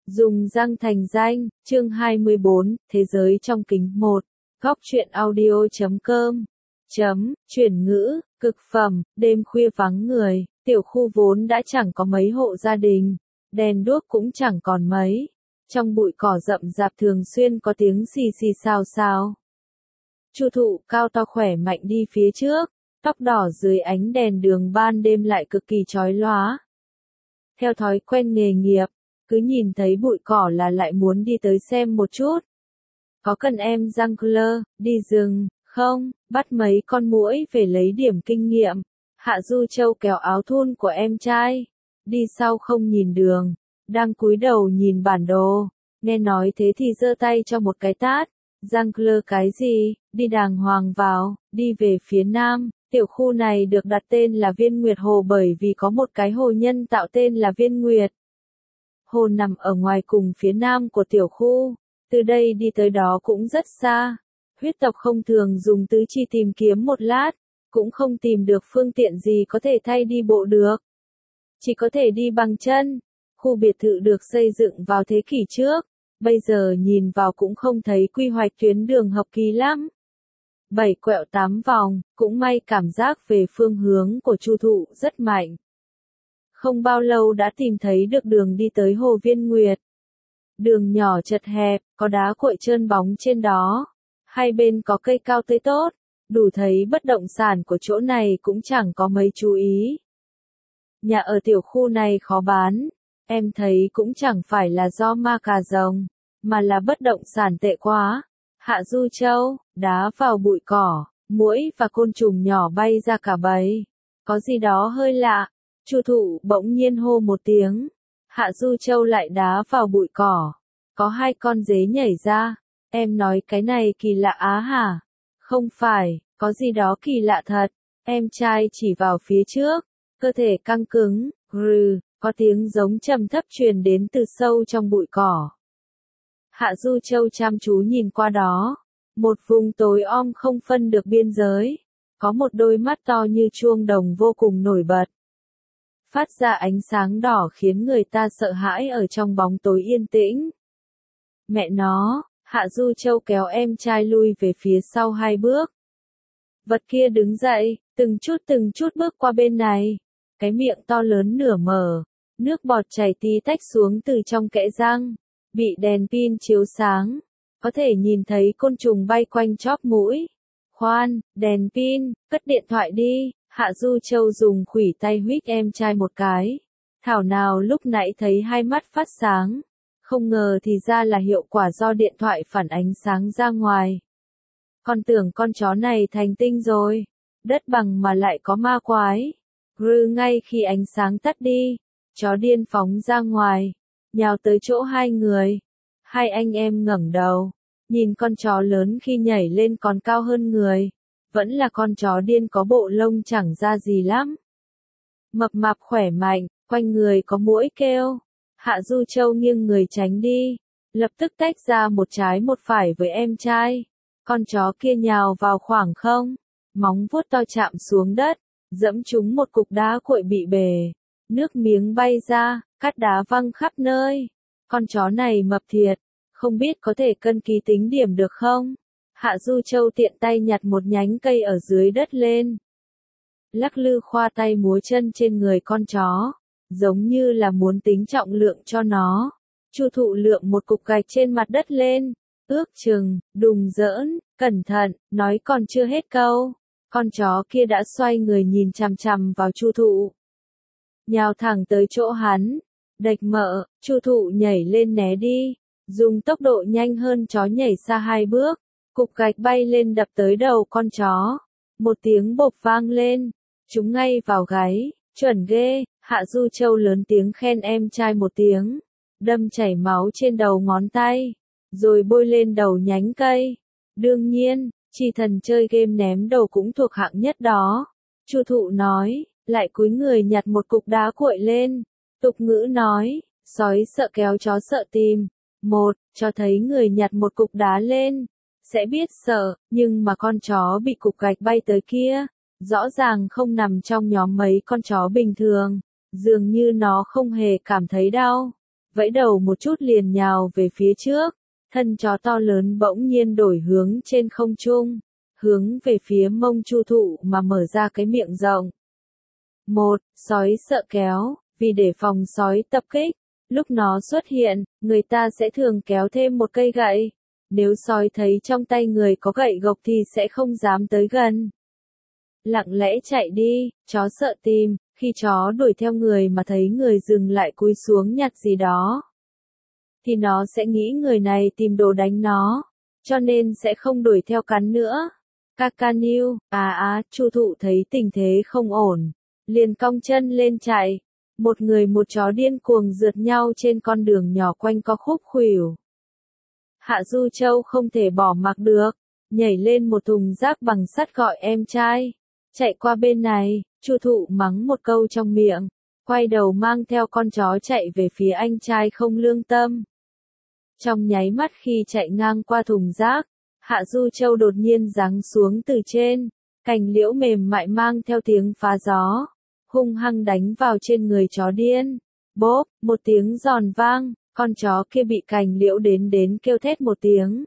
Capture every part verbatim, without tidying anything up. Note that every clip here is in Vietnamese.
Dùng răng thành danh, chương hai mươi bốn, Thế giới trong kính một. Góc truyện audio chấm com. Chấm, chuyển ngữ, cực phẩm, đêm khuya vắng người, tiểu khu vốn đã chẳng có mấy hộ gia đình, đèn đuốc cũng chẳng còn mấy. Trong bụi cỏ rậm rạp thường xuyên có tiếng xì xì xào xào. Chu thụ cao to khỏe mạnh đi phía trước, tóc đỏ dưới ánh đèn đường ban đêm lại cực kỳ chói lóa. Theo thói quen nghề nghiệp, cứ nhìn thấy bụi cỏ là lại muốn đi tới xem một chút. Có cần em Giang-Claude, đi rừng, không, bắt mấy con muỗi về lấy điểm kinh nghiệm. Hạ Du Châu kéo áo thun của em trai, đi sau không nhìn đường, đang cúi đầu nhìn bản đồ, nghe nói thế thì giơ tay cho một cái tát. Giang-Claude cái gì, đi đàng hoàng vào, đi về phía nam. Tiểu khu này được đặt tên là Viên Nguyệt Hồ bởi vì có một cái hồ nhân tạo tên là Viên Nguyệt. Hồ nằm ở ngoài cùng phía nam của tiểu khu, từ đây đi tới đó cũng rất xa. Huyết tộc không thường dùng tứ chi tìm kiếm một lát, cũng không tìm được phương tiện gì có thể thay đi bộ được. Chỉ có thể đi bằng chân. Khu biệt thự được xây dựng vào thế kỷ trước, bây giờ nhìn vào cũng không thấy quy hoạch tuyến đường hợp kỳ lắm. Bảy quẹo tám vòng, cũng may cảm giác về phương hướng của Chu thụ rất mạnh. Không bao lâu đã tìm thấy được đường đi tới hồ Viên Nguyệt. Đường nhỏ chật hẹp, có đá cuội trơn bóng trên đó. Hai bên có cây cao tươi tốt, đủ thấy bất động sản của chỗ này cũng chẳng có mấy chú ý. Nhà ở tiểu khu này khó bán, em thấy cũng chẳng phải là do ma cà rồng, mà là bất động sản tệ quá. Hạ Du Châu, đá vào bụi cỏ, muỗi và côn trùng nhỏ bay ra cả bầy. Có gì đó hơi lạ. Chu thụ bỗng nhiên hô một tiếng. Hạ Du Châu lại đá vào bụi cỏ. Có hai con dế nhảy ra. Em nói cái này kỳ lạ á hả? Không phải, có gì đó kỳ lạ thật. Em trai chỉ vào phía trước. Cơ thể căng cứng, rừ, có tiếng giống trầm thấp truyền đến từ sâu trong bụi cỏ. Hạ Du Châu chăm chú nhìn qua đó. Một vùng tối om không phân được biên giới. Có một đôi mắt to như chuông đồng vô cùng nổi bật. Phát ra ánh sáng đỏ khiến người ta sợ hãi ở trong bóng tối yên tĩnh. Mẹ nó, Hạ Du Châu kéo em trai lui về phía sau hai bước. Vật kia đứng dậy, từng chút từng chút bước qua bên này. Cái miệng to lớn nửa mở, nước bọt chảy tí tách xuống từ trong kẽ răng, bị đèn pin chiếu sáng, có thể nhìn thấy côn trùng bay quanh chóp mũi. Khoan, đèn pin, cất điện thoại đi. Hạ Du Châu dùng khuỷu tay huých em trai một cái. Thảo nào lúc nãy thấy hai mắt phát sáng. Không ngờ thì ra là hiệu quả do điện thoại phản ánh sáng ra ngoài. Con tưởng con chó này thành tinh rồi. Đất bằng mà lại có ma quái. Rư ngay khi ánh sáng tắt đi. Chó điên phóng ra ngoài. Nhào tới chỗ hai người. Hai anh em ngẩng đầu. Nhìn con chó lớn khi nhảy lên còn cao hơn người. Vẫn là con chó điên có bộ lông chẳng ra gì lắm. Mập mạp khỏe mạnh, quanh người có muỗi kêu. Hạ Du Châu nghiêng người tránh đi. Lập tức tách ra một trái một phải với em trai. Con chó kia nhào vào khoảng không. Móng vuốt to chạm xuống đất. Dẫm trúng một cục đá cuội bị bể. Nước miếng bay ra, cát đá văng khắp nơi. Con chó này mập thiệt. Không biết có thể cân ký tính điểm được không? Hạ Du Châu tiện tay nhặt một nhánh cây ở dưới đất lên. Lắc lư khoa tay múa chân trên người con chó. Giống như là muốn tính trọng lượng cho nó. Chu thụ lượng một cục gạch trên mặt đất lên. Ước chừng, đùng giỡn, cẩn thận, nói còn chưa hết câu. Con chó kia đã xoay người nhìn chằm chằm vào Chu thụ. Nhào thẳng tới chỗ hắn. Đạch mợ, Chu thụ nhảy lên né đi. Dùng tốc độ nhanh hơn chó nhảy xa hai bước. Cục gạch bay lên đập tới đầu con chó. Một tiếng bộp vang lên. Trúng ngay vào gáy. Chuẩn ghê. Hạ Du Châu lớn tiếng khen em trai một tiếng. Đâm chảy máu trên đầu ngón tay. Rồi bôi lên đầu nhánh cây. Đương nhiên, chỉ thần chơi game ném đầu cũng thuộc hạng nhất đó. Chu thụ nói. Lại cúi người nhặt một cục đá cuội lên. Tục ngữ nói. Sói sợ kéo chó sợ tìm. Một, cho thấy người nhặt một cục đá lên. Sẽ biết sợ, nhưng mà con chó bị cục gạch bay tới kia, rõ ràng không nằm trong nhóm mấy con chó bình thường, dường như nó không hề cảm thấy đau. vẫy đầu một chút liền nhào về phía trước, thân chó to lớn bỗng nhiên đổi hướng trên không trung, hướng về phía mông Chu Thụ mà mở ra cái miệng rộng. Một, sói sợ kéo, vì để phòng sói tập kích, lúc nó xuất hiện, người ta sẽ thường kéo thêm một cây gậy. Nếu sói thấy trong tay người có gậy gộc thì sẽ không dám tới gần. Lặng lẽ chạy đi, chó sợ tìm, khi chó đuổi theo người mà thấy người dừng lại cúi xuống nhặt gì đó, thì nó sẽ nghĩ người này tìm đồ đánh nó, cho nên sẽ không đuổi theo cắn nữa. Cacaniu, à à, Chu Thụ thấy tình thế không ổn, liền cong chân lên chạy. Một người một chó điên cuồng rượt nhau trên con đường nhỏ quanh co khúc khuỷu. Hạ Du Châu không thể bỏ mặc được, nhảy lên một thùng rác bằng sắt gọi em trai. Chạy qua bên này, Chu Thụ mắng một câu trong miệng, quay đầu mang theo con chó chạy về phía anh trai không lương tâm. Trong nháy mắt khi chạy ngang qua thùng rác, Hạ Du Châu đột nhiên giáng xuống từ trên, cành liễu mềm mại mang theo tiếng phá gió, hung hăng đánh vào trên người chó điên. Bốp, một tiếng giòn vang, con chó kia bị cành liễu đến đến kêu thét một tiếng,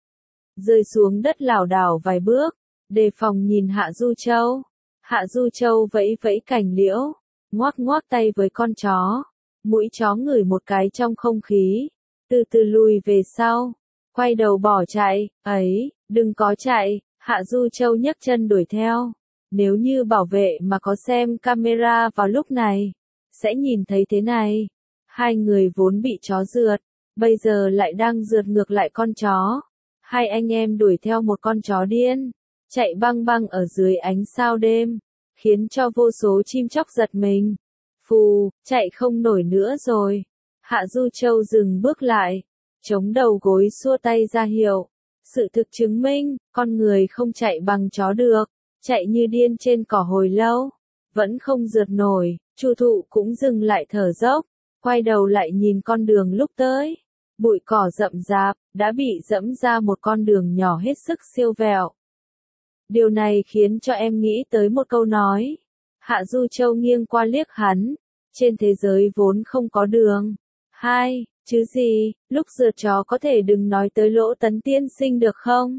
rơi xuống đất lảo đảo vài bước, đề phòng nhìn Hạ Du Châu. Hạ Du Châu vẫy vẫy cành liễu, ngoác ngoác tay với con chó, mũi chó ngửi một cái trong không khí, từ từ lùi về sau, quay đầu bỏ chạy. Ấy, đừng có chạy, Hạ Du Châu nhấc chân đuổi theo. Nếu như bảo vệ mà có xem camera vào lúc này, sẽ nhìn thấy thế này. Hai người vốn bị chó rượt, bây giờ lại đang rượt ngược lại con chó. Hai anh em đuổi theo một con chó điên, chạy băng băng ở dưới ánh sao đêm, khiến cho vô số chim chóc giật mình. Phù, chạy không nổi nữa rồi. Hạ Du Châu dừng bước lại, chống đầu gối xua tay ra hiệu. Sự thực chứng minh, con người không chạy bằng chó được. Chạy như điên trên cỏ hồi lâu, vẫn không rượt nổi. Chu Thụ cũng dừng lại thở dốc, quay đầu lại nhìn con đường lúc tới. Bụi cỏ rậm rạp, đã bị dẫm ra một con đường nhỏ hết sức siêu vẹo. Điều này khiến cho em nghĩ tới một câu nói. Hạ Du Châu nghiêng qua liếc hắn. Trên thế giới vốn không có đường. Hai, chứ gì, lúc rượt chó có thể đừng nói tới Lỗ Tấn tiên sinh được không?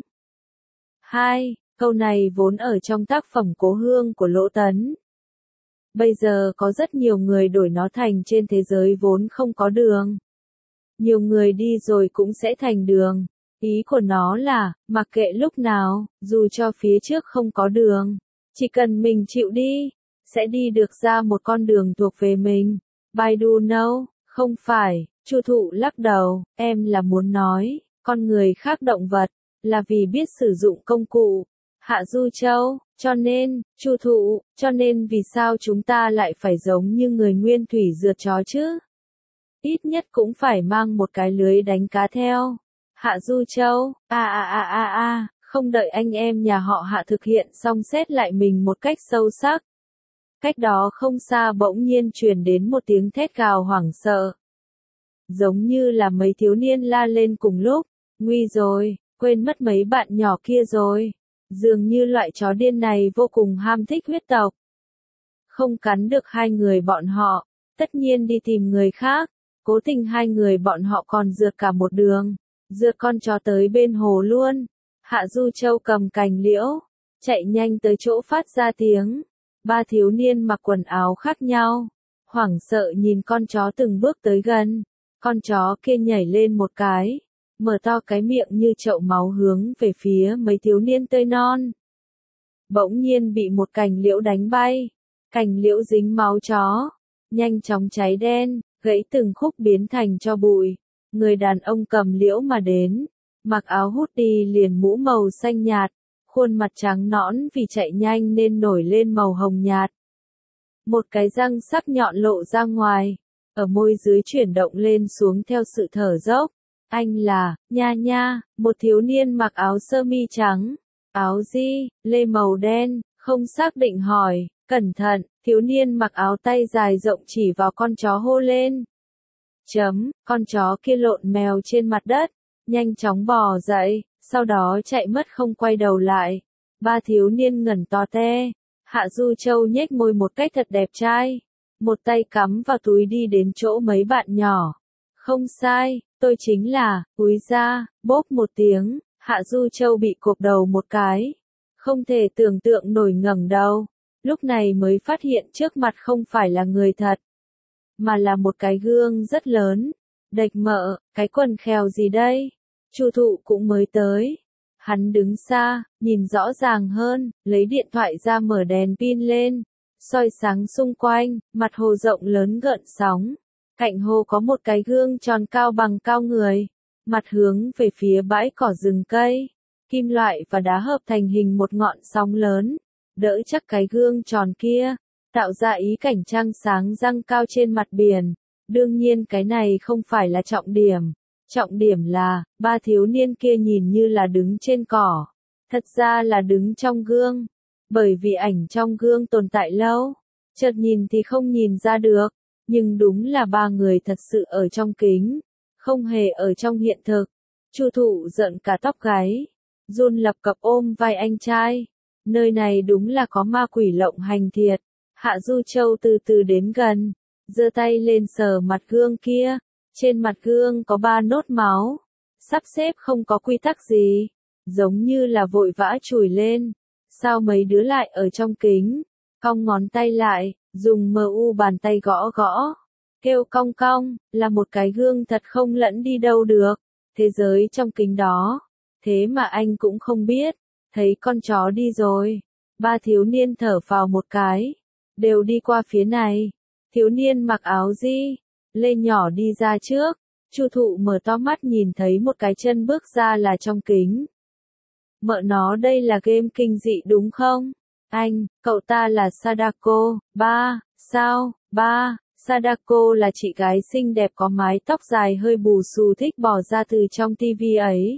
Hai, câu này vốn ở trong tác phẩm Cố Hương của Lỗ Tấn. Bây giờ có rất nhiều người đổi nó thành trên thế giới vốn không có đường. Nhiều người đi rồi cũng sẽ thành đường. Ý của nó là, mặc kệ lúc nào, dù cho phía trước không có đường, chỉ cần mình chịu đi, sẽ đi được ra một con đường thuộc về mình. Baidu know, không phải, Chu Thụ lắc đầu, em là muốn nói, con người khác động vật, là vì biết sử dụng công cụ. Hạ Du Châu, cho nên, Chu Thụ, cho nên vì sao chúng ta lại phải giống như người nguyên thủy rượt chó chứ? Ít nhất cũng phải mang một cái lưới đánh cá theo. Hạ Du Châu, a a a a a, không đợi anh em nhà họ Hạ thực hiện xong xét lại mình một cách sâu sắc. Cách đó không xa bỗng nhiên truyền đến một tiếng thét gào hoảng sợ. Giống như là mấy thiếu niên la lên cùng lúc, nguy rồi, quên mất mấy bạn nhỏ kia rồi. Dường như loại chó điên này vô cùng ham thích huyết tộc. Không cắn được hai người bọn họ, tất nhiên đi tìm người khác. Cố tình hai người bọn họ còn rượt cả một đường, rượt con chó tới bên hồ luôn. Hạ Du Châu cầm cành liễu, chạy nhanh tới chỗ phát ra tiếng. Ba thiếu niên mặc quần áo khác nhau, hoảng sợ nhìn con chó từng bước tới gần. Con chó kia nhảy lên một cái, mở to cái miệng như chậu máu hướng về phía mấy thiếu niên tươi non. Bỗng nhiên bị một cành liễu đánh bay, cành liễu dính máu chó, nhanh chóng cháy đen, gãy từng khúc biến thành tro bụi. Người đàn ông cầm liễu mà đến, mặc áo hoodie liền mũ màu xanh nhạt, khuôn mặt trắng nõn vì chạy nhanh nên nổi lên màu hồng nhạt. Một cái răng sắc nhọn lộ ra ngoài, ở môi dưới chuyển động lên xuống theo sự thở dốc. Anh là, nha nha, một thiếu niên mặc áo sơ mi trắng, áo di, lê màu đen, không xác định hỏi, cẩn thận, thiếu niên mặc áo tay dài rộng chỉ vào con chó hô lên. Chấm, con chó kia lộn mèo trên mặt đất, nhanh chóng bò dậy, sau đó chạy mất không quay đầu lại. Ba thiếu niên ngẩn to te. Hạ Du Châu nhếch môi một cách thật đẹp trai, một tay cắm vào túi đi đến chỗ mấy bạn nhỏ. Không sai, tôi chính là, úi ra, bốp một tiếng, Hạ Du Châu bị cộp đầu một cái. Không thể tưởng tượng nổi ngẩng đầu, lúc này mới phát hiện trước mặt không phải là người thật, mà là một cái gương rất lớn. Đệch mợ, cái quần khèo gì đây? Chu Thụ cũng mới tới. Hắn đứng xa, nhìn rõ ràng hơn, lấy điện thoại ra mở đèn pin lên, soi sáng xung quanh, mặt hồ rộng lớn gợn sóng. Cạnh hồ có một cái gương tròn cao bằng cao người, mặt hướng về phía bãi cỏ rừng cây. Kim loại và đá hợp thành hình một ngọn sóng lớn, đỡ chắc cái gương tròn kia, tạo ra ý cảnh trăng sáng răng cao trên mặt biển. Đương nhiên cái này không phải là trọng điểm. Trọng điểm là, ba thiếu niên kia nhìn như là đứng trên cỏ. Thật ra là đứng trong gương. Bởi vì ảnh trong gương tồn tại lâu, chợt nhìn thì không nhìn ra được. Nhưng đúng là ba người thật sự ở trong kính, không hề ở trong hiện thực. Chu Thụ giận cả tóc gáy, run lập cập ôm vai anh trai. Nơi này đúng là có ma quỷ lộng hành thiệt. Hạ Du Châu từ từ đến gần, giơ tay lên sờ mặt gương kia. Trên mặt gương có ba nốt máu, sắp xếp không có quy tắc gì, giống như là vội vã chùi lên. Sao mấy đứa lại ở trong kính? Cong ngón tay lại, dùng mờ u bàn tay gõ gõ, kêu cong cong, là một cái gương thật không lẫn đi đâu được. Thế giới trong kính đó, thế mà anh cũng không biết, thấy con chó đi rồi. Ba thiếu niên thở phào một cái, đều đi qua phía này. Thiếu niên mặc áo di, lê nhỏ đi ra trước. Chu Thụ mở to mắt nhìn thấy một cái chân bước ra là trong kính. Mợ nó, đây là game kinh dị đúng không? Anh, cậu ta là Sadako. Ba, sao? Ba, Sadako là chị gái xinh đẹp có mái tóc dài hơi bù xù thích bỏ ra từ trong tivi ấy.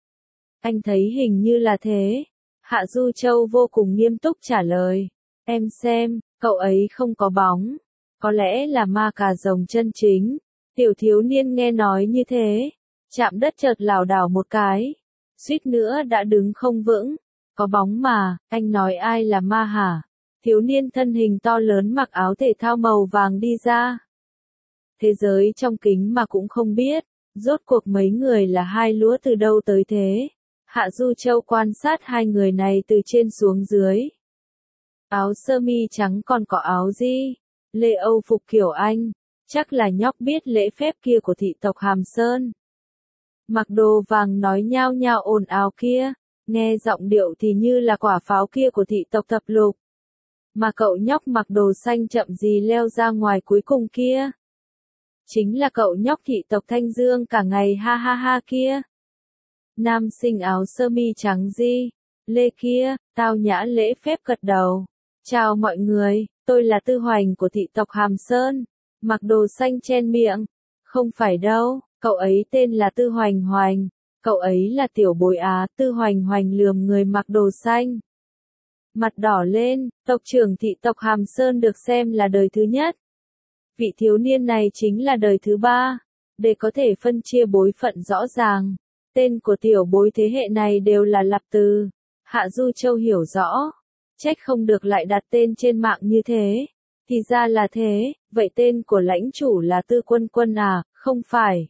Anh thấy hình như là thế. Hạ Du Châu vô cùng nghiêm túc trả lời. Em xem, cậu ấy không có bóng. Có lẽ là ma cà rồng chân chính. Tiểu thiếu niên nghe nói như thế, chạm đất chợt lảo đảo một cái, suýt nữa đã đứng không vững. Có bóng mà, anh nói ai là ma hả? Thiếu niên thân hình to lớn mặc áo thể thao màu vàng đi ra. Thế giới trong kính mà cũng không biết, rốt cuộc mấy người là hai lúa từ đâu tới thế. Hạ Du Châu quan sát hai người này từ trên xuống dưới. Áo sơ mi trắng còn có áo gì? Lê Âu phục kiểu Anh, chắc là nhóc biết lễ phép kia của thị tộc Hàm Sơn. Mặc đồ vàng nói nhao nhao ồn ào kia, nghe giọng điệu thì như là quả pháo kia của thị tộc Thập Lục. Mà cậu nhóc mặc đồ xanh chậm gì leo ra ngoài cuối cùng kia, chính là cậu nhóc thị tộc Thanh Dương cả ngày ha ha ha kia. Nam sinh áo sơ mi trắng gì, Lê kia, tao nhã lễ phép gật đầu. Chào mọi người, tôi là Tư Hoành của thị tộc Hàm Sơn. Mặc đồ xanh chen miệng. Không phải đâu, cậu ấy tên là Tư Hoành Hoành. Cậu ấy là tiểu bối á. Tư Hoành Hoành lườm người mặc đồ xanh. Mặt đỏ lên, tộc trưởng thị tộc Hàm Sơn được xem là đời thứ nhất. Vị thiếu niên này chính là đời thứ ba. Để có thể phân chia bối phận rõ ràng, tên của tiểu bối thế hệ này đều là lặp từ. Hạ Du Châu hiểu rõ. Trách không được lại đặt tên trên mạng như thế. Thì ra là thế, vậy tên của lãnh chủ là Tư Quân Quân à, không phải.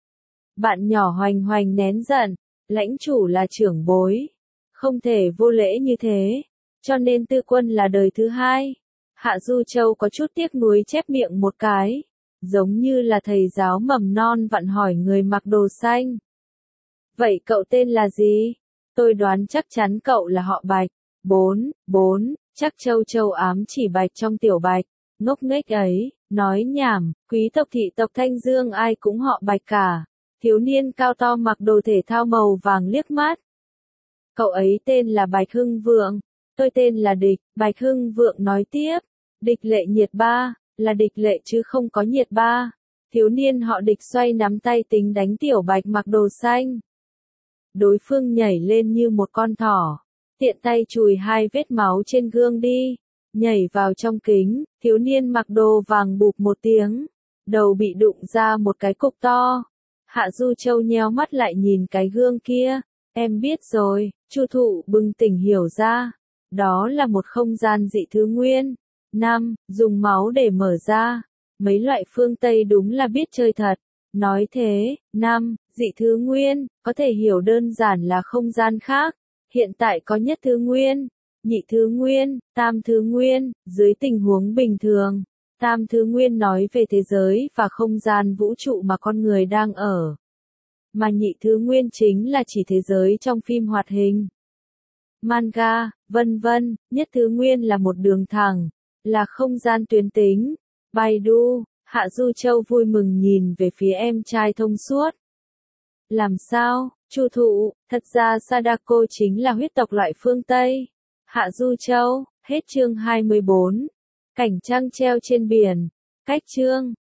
Bạn nhỏ Hoành Hoành nén giận, lãnh chủ là trưởng bối. Không thể vô lễ như thế, cho nên Tư Quân là đời thứ hai. Hạ Du Châu có chút tiếc nuối chép miệng một cái, giống như là thầy giáo mầm non vặn hỏi người mặc đồ xanh. Vậy cậu tên là gì? Tôi đoán chắc chắn cậu là họ Bạch. Bốn, bốn, chắc Châu Châu ám chỉ Bạch trong tiểu Bạch, ngốc nghếch ấy, nói nhảm, quý tộc thị tộc Thanh Dương ai cũng họ Bạch cả. Thiếu niên cao to mặc đồ thể thao màu vàng liếc mắt. Cậu ấy tên là Bạch Hưng Vượng, tôi tên là Địch. Bạch Hưng Vượng nói tiếp, Địch Lệ Nhiệt Ba, là Địch Lệ chứ không có Nhiệt Ba. Thiếu niên họ Địch xoay nắm tay tính đánh tiểu Bạch mặc đồ xanh. Đối phương nhảy lên như một con thỏ, tiện tay chùi hai vết máu trên gương đi, nhảy vào trong kính. Thiếu niên mặc đồ vàng bụp một tiếng, đầu bị đụng ra một cái cục to. Hạ Du Châu nheo mắt lại nhìn cái gương kia. Em biết rồi. Chu Thụ bừng tỉnh hiểu ra, đó là một không gian dị thứ nguyên. Năm, dùng máu để mở ra. Mấy loại phương Tây đúng là biết chơi thật. Nói thế, năm, dị thứ nguyên, có thể hiểu đơn giản là không gian khác. Hiện tại có nhất thứ nguyên, nhị thứ nguyên, tam thứ nguyên, dưới tình huống bình thường. Tam thứ nguyên nói về thế giới và không gian vũ trụ mà con người đang ở. Mà nhị thứ nguyên chính là chỉ thế giới trong phim hoạt hình, manga, vân vân. Nhất thứ nguyên là một đường thẳng, là không gian tuyến tính. Baidu, Hạ Du Châu vui mừng nhìn về phía em trai thông suốt. Làm sao, Chu Thụ, thật ra Sadako chính là huyết tộc loại phương Tây. Hạ Du Châu, hết chương hai mươi bốn. Cảnh trăng treo trên biển. Cách chương